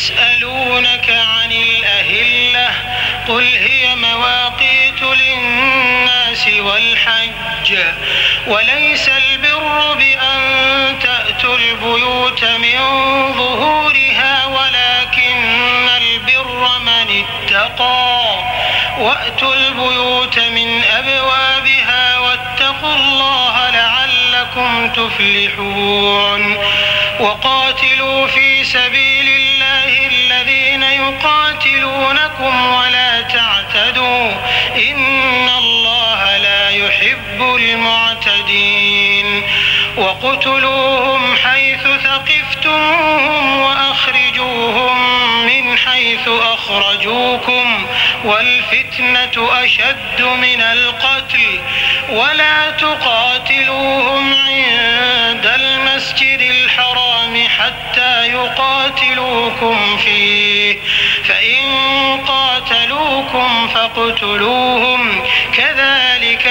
يسألونك عن الأهلة قل هي مواقيت للناس والحج وليس البر بأن تأتوا البيوت من ظهورها ولكن البر من اتقى وأتوا البيوت من أبوابها واتقوا الله لعلكم تفلحون وقاتلوا في سبيل الله الذين يقاتلونكم ولا تعتدوا إن الله لا يحب المعتدين وقتلوهم حيث ثقفتموهم وأخرجوهم من حيث أخرجوكم والفتنة أشد من القتل ولا تقاتلوهم عند المسجد الحرام حتى يقاتلوكم فيه فإن قاتلوكم فاقتلوهم كذلك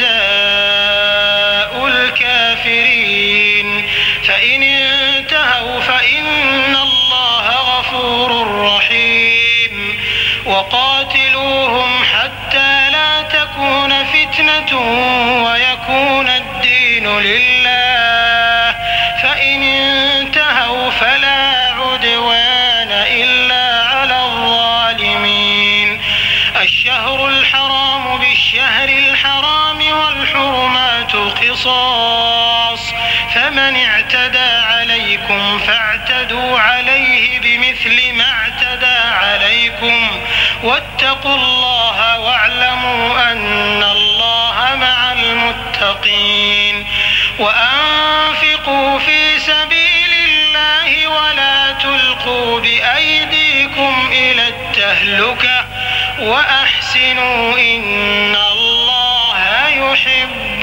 جزاء الكافرين فإن انتهوا فإن الله غفور رحيم وقاتلوهم حتى لا تكون فتنة ويكون الدين لله فإن انتهوا فلا عدوان إلا على الظالمين الشهر الحرام بالشهر الحرام والحرمات قصاص فمن اعتدى عليكم فاعتدوا عليه بمثل ما اعتدى عليكم واتقوا الله واعلموا أن الله مع المتقين وأنفقوا في سبيل الله ولا تلقوا بأيديكم إلى التهلكة وأحسنوا إن الله يحب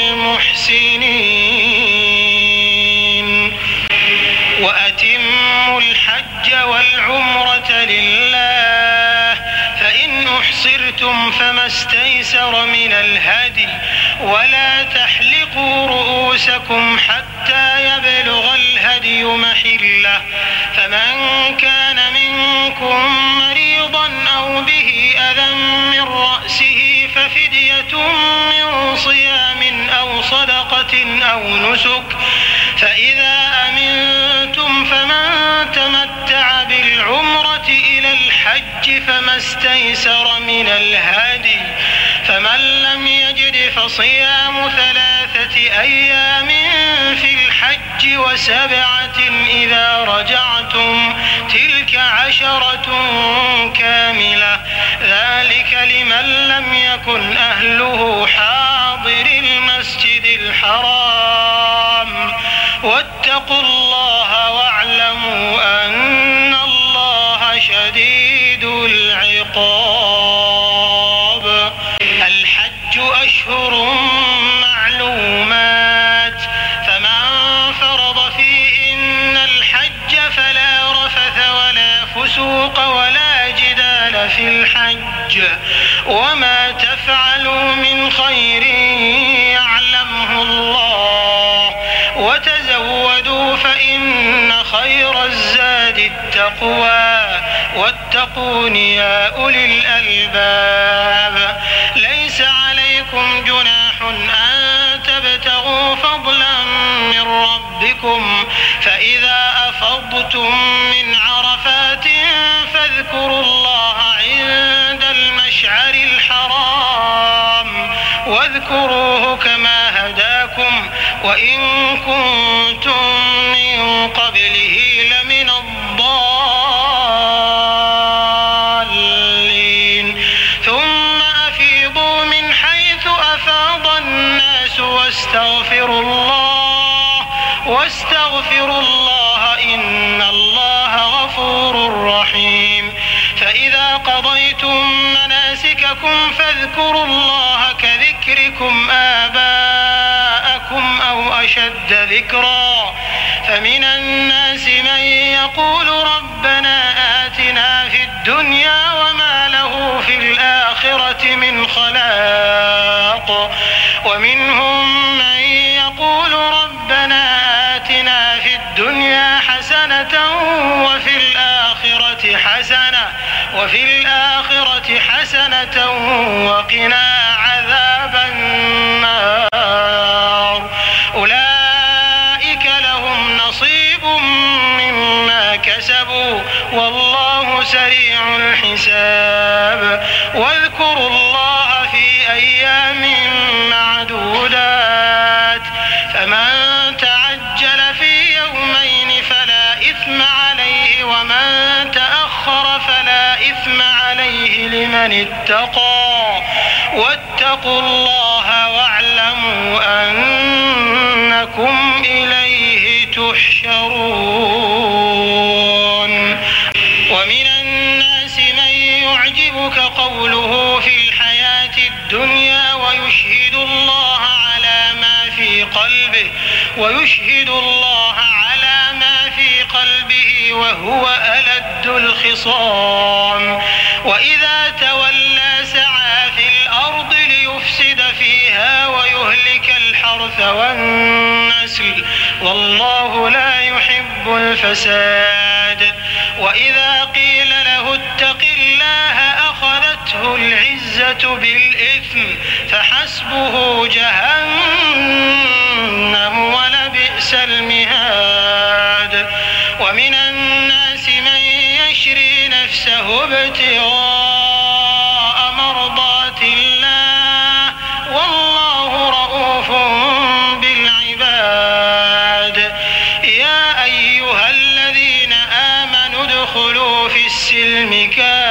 المحسنين وأتموا الحج والعمرة لله فإن أحصرتم فما استيسر من الهدي ولا تحلقوا رؤوسكم حتى يبلغ الهدي محله فمن كان منكم مريضا أو به أذى من رأسه ففدية من صيام أو صدقة أو نسك فإذا أمنتم فمن تمتع بالعمرة إلى الحج فما استيسر من الهدي فمن لم يجد فصيام 3 أيام في الحج و7 إذا رجعتم تلك 10 كاملة ذلك لمن لم يكن أهله حاضر المسجد الحرام واتقوا الله واعلموا أن الله شديد العقاب الحج أشهر معلومات فمن فرض فيهن الحج فلا رفث ولا فسوق ولا جدال في الحج وما تفعلوا من خير يعلمه الله وتزودوا فإن خير الزاد التقوى واتقون يا أولي الألباب ليس عليكم جناح أن تبتغوا فضلا من ربكم فإذا أفضتم من عرفات فاذكروا الله عند المشعر الحرام واذكروه كما هداكم وإن كنتم من قبله لمن الضالين ثم أفيضوا من حيث أفاض الناس واستغفروا الله إن الله غفور رحيم فإذا قضيتم مناسككم فاذكروا الله كذكركم آباءكم أو أشد ذكرا فمن الناس من يقول ربنا آتنا في الدنيا وما له في الآخرة من خلاق ومنهم من يقول ربنا آتنا في الدنيا حسنة وفي الآخرة وفي الآخرة حسنة وقنا عذاب النار. أولئك لهم نصيب مما كسبوا والله سريع الحساب. واذكروا الله في أيام معدودات، فمن تعجل في يومين فلا إثم عليه، ومن تأخر فلا إثم عليه لمن اتقى. واتقوا الله واعلموا أنكم إليه تحشرون. ومن الناس من يعجبك قوله في الحياة الدنيا ويشهد الله على ما في قلبه وهو ألد الخصام. وإذا تولى سعى في الأرض ليفسد فيها ويهلك الحرث والنسل والله لا يحب الفساد. وإذا قيل له اتق الله أخذته العزة بالإثم فحسبه جهنم ولبئس المهاد. ومن الناس من يشري نفسه ابتغاء مرضات الله والله رؤوف بالعباد. يا أيها الذين آمنوا ادخلوا في السلم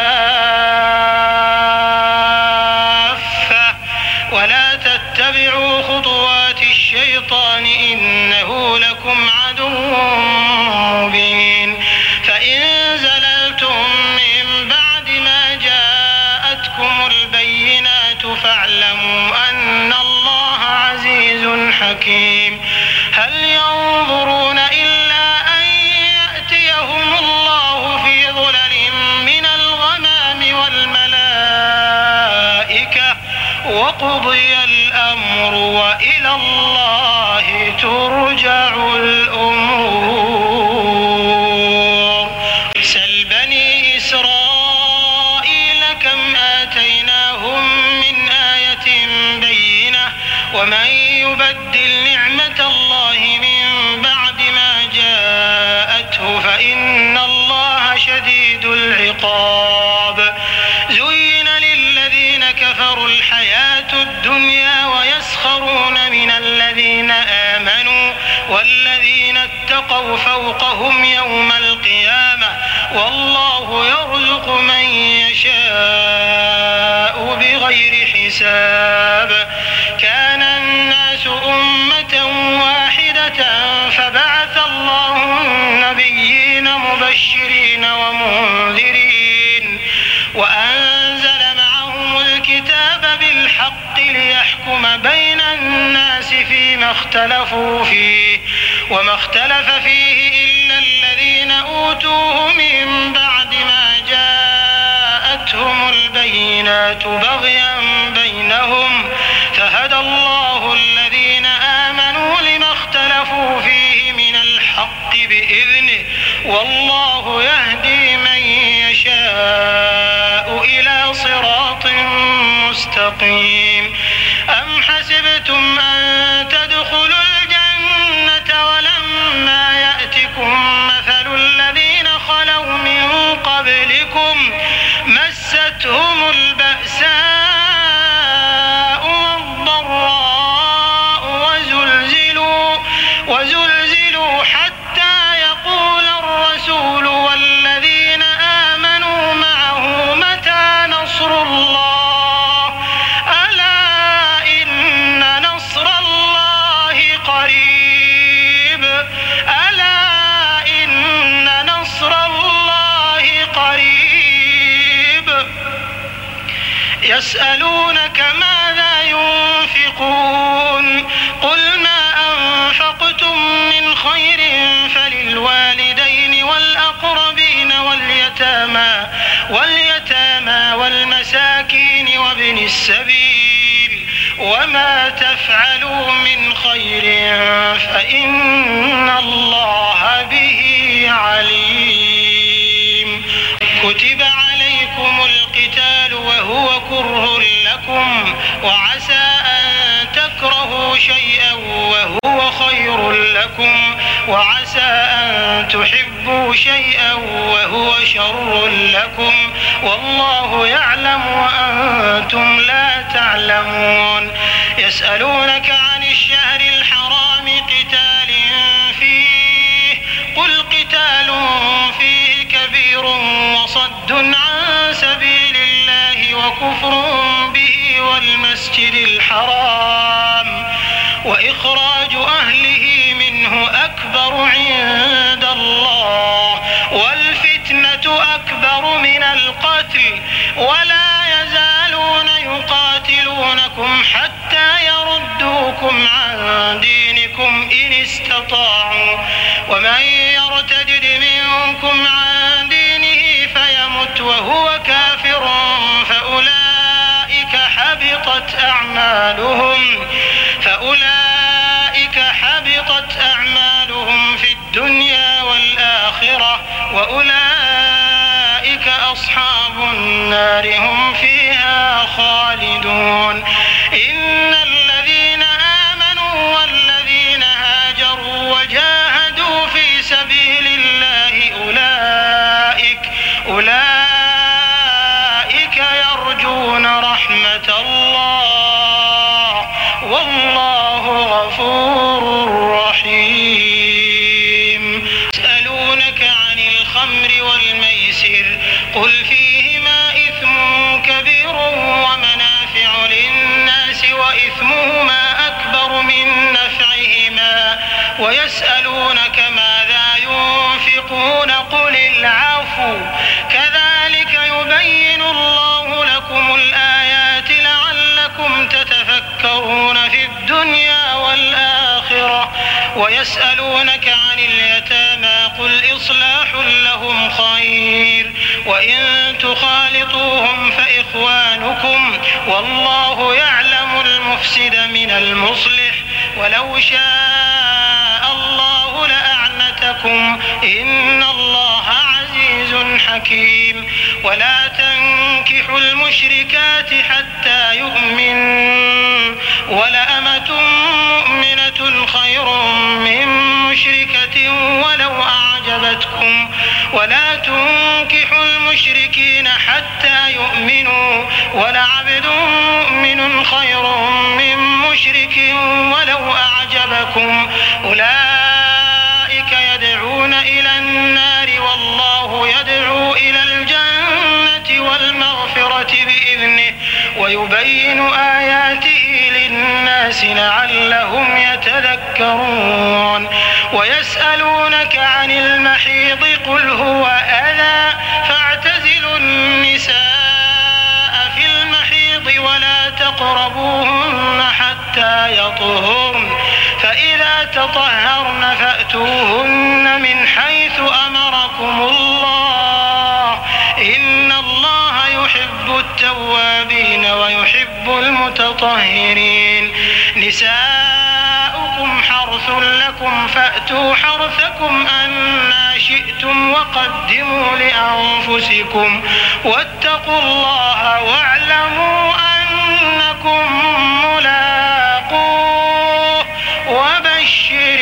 كافة ولا تتبعوا خطوات الشيطان إنه لكم عدو مبين. فإن زللتم من بعد ما جاءتكم البينات فاعلموا أن الله عزيز حكيم. هل ينظرون إلا أن يأتيهم الله في ظلل من الغمام والملائكة وقضي الأمر وإلى الله ترجع الأمور. سل بني إسرائيل كم آتيناهم من آية بينة ومن يبدل نعمة الله من بعد ما جاءته فإن الله شديد العقاب. زين للذين كفروا الحياة الدنيا ويسخرون من الذين آمنوا والذين اتقوا فوقهم يوم القيامة والله يرزق من يشاء بغير حساب. كان الناس أمة واحدة فبعث الله النبيين مبشرين ومنذرين وأنزل معهم الكتاب بالحق ليحكم بين الناس فيما اختلفوا فيه وما اختلف فيه إلا الذين أوتوه من بعد ما جاءتهم البينات بغيا بينهم فهدى الله الذين آمنوا لما اختلفوا فيه من الحق بإذنه والله يهدي من يشاء إلى صراط مستقيم. أم حسبتم أن تدخلوا الجنة ولما يأتكم مثل الذين خلوا من قبلكم مستهم البأساء والضراء وزلزلوا حتى يقول الرسول والذين آمنوا معه متى نصر الله ألا إن نصر الله قريب يسألونك ماذا ينفقون قل ما أنفقتم من خير فللوالدين والأقربين واليتامى والمساكين وابن السبيل وما تفعلوا من خير فإن الله به عليم. كتب عليكم القتال وهو كره لكم وعسى أن تكرهوا شيئا وهو خير لكم وعسى أن تحبوا شيئا وهو شر لكم والله يعلم وأنتم لا تعلمون. يسألونك عن الشهر الحرام قتال فيه قل قتال فيه كبير وصد عن سبيل الله وكفر به والمسجد الحرام وإخراج أهله منه أكبر عند الله والفتنة أكبر من القتل ولا يزالون يقاتلونكم حتى يردوكم عن دينكم إن استطاعوا ومن يرتد منكم عن دينه فيمت وهو كافر فأولئك حبطت أعمالهم في الدنيا والآخرة وأولئك أصحاب النار هم فيها خالدون. إن الذين آمنوا والذين هاجروا وجاهدوا في سبيل الله أولئك يرجون رحمة الله والله غفور رحيم. يسألونك عن الخمر والميسر قل فيهما إثم كبير ومنافع للناس وإثمهما أكبر من نفعهما ويسألونك ماذا ينفقون قل العفو كذلك يبين الله لكم الآيات لعلكم تتفكرون في الدنيا والآخرة. ويسألونك عن اليتامى قل إصلاح لهم خير وإن تخالطوهم فإخوانكم والله يعلم المفسد من المصلح ولو شاء الله لأعنتكم إن الله عزيز حكيم. ولا تنكحوا المشركات حتى يؤمنوا ولأمة مؤمنة خير من مشركة ولو أعجبتكم ولا تنكحوا المشركين حتى يؤمنوا ولعبد مؤمن خير من مشرك ولو أعجبكم أولئك يدعون إلى النار والله يدعو إلى الجنة والمغفرة بإذنه ويبين آياته للناس لعلهم يتذكرون. ويسألونك عن المحيض قل هو أذى فاعتزلوا النساء في المحيض ولا تقربوهن حتى يطهرن فإذا تطهرن فأتوهن من حيث أمركم الله إن الله يحب التوابين ويحب المتطهرين. نساؤكم حرث لكم فأتوا حرثكم أنى شئتم وقدموا لأنفسكم واتقوا الله واعلموا أنكم ملاقوه وبشر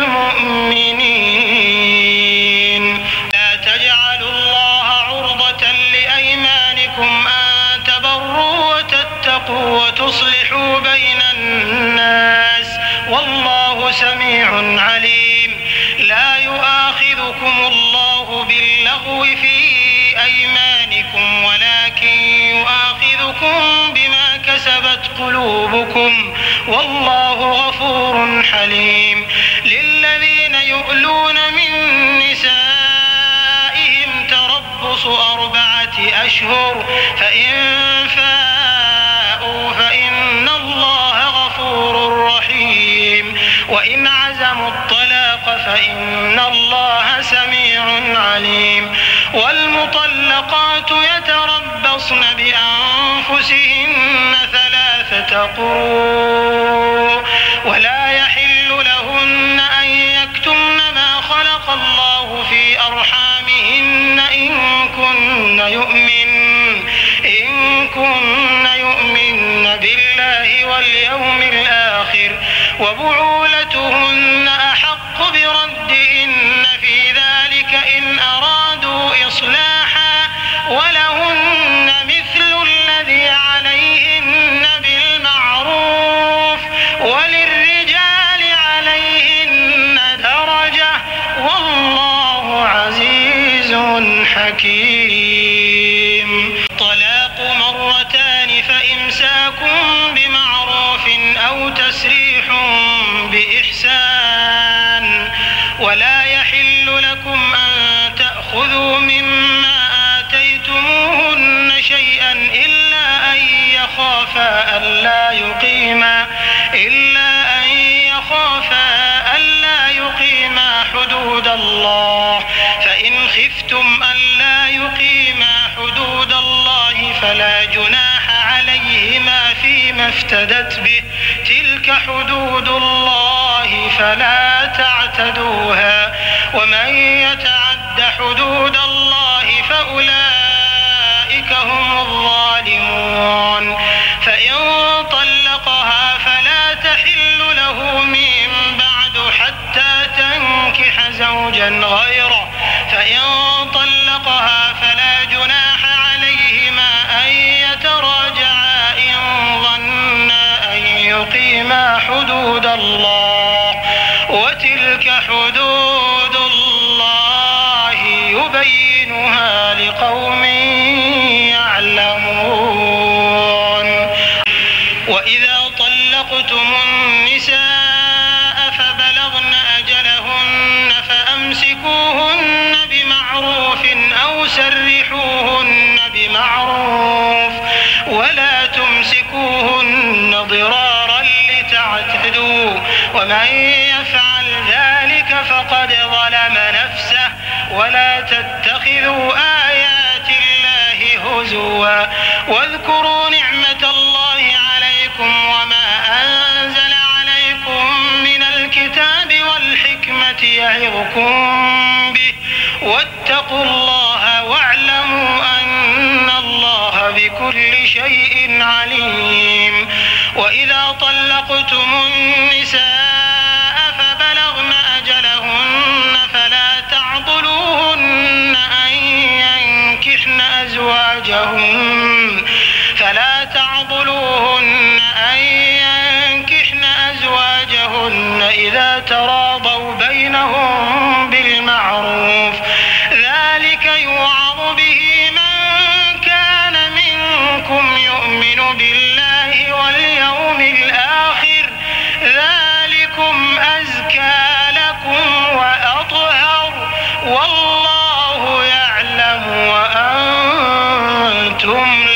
المؤمنين. لا تجعلوا الله عرضة لأيمانكم أن تبروا وتتقوا وتصلحوا بين الناس والله سميع عليم. لا يؤاخذكم الله باللغو في أيمانكم ولكن يؤاخذكم بما كسبت قلوبكم والله غفور حليم. للذين يؤلون من نسائهم تربص 4 أشهر فإن فاءوا فإن الله غفور رحيم وإن عزموا الطلاق فإن الله سميع عليم. والمطلقات يتربصن بأنفسهن 3 قروء ولا يحل لهن أن يكتمن ما خلق الله في أرحامهن إن كن يؤمن بالله واليوم الآخر وبعولتهن أحق بردهن في ذلك إن أرادوا إصلاحا ولهن مثل الذي عليهن بالمعروف وللرجال عليهن درجة والله عزيز حكيم. طلاق مرتان فإمساك بمعروف أو تسريح بإحسان ولا يحل لكم أن تأخذوا مما آتيتموهن شيئا إلا أن يخافا ألا يقيما حدود الله فإن خفتم ألا يقيما حدود الله فلا جناح عليهما فيما افتدت به تلك حدود الله فلا تعتدوها ومن يتعد حدود الله فأولئك هم الظالمون. فإن طلقها فلا تحل له من بعد حتى تنكح زوجا غيره فإن طلقها فلا جناح عليهما أن يتراجعا إن ظنا أن يقيما حدود الله وتلك حدود الله يبينها لقوم يعلمون. وإذا طلقتم النساء فبلغن أجلهن فأمسكوهن بمعروف أو سرحوهن بمعروف ولا تمسكوهن ضرارا لتعتدوا ومن يفعل ذلك فقد ظلم نفسه ولا تتخذوا آيات الله هزوا واذكروا نعمة الله عليكم وما أنزل عليكم من الكتاب والحكمة يعظكم به واتقوا الله واعلموا أن الله بكل شيء عليم. وإذا طلقتم النساء فبلغن أجلهن فلا تعضلوهن أن ينكحن أزواجهن إذا تراضوا بينهم بالمعروف ذلك يوعظ به من كان منكم يؤمن بالله واليوم الآخر ذلكم أزكى لكم وأطهر والله يعلم وأنتم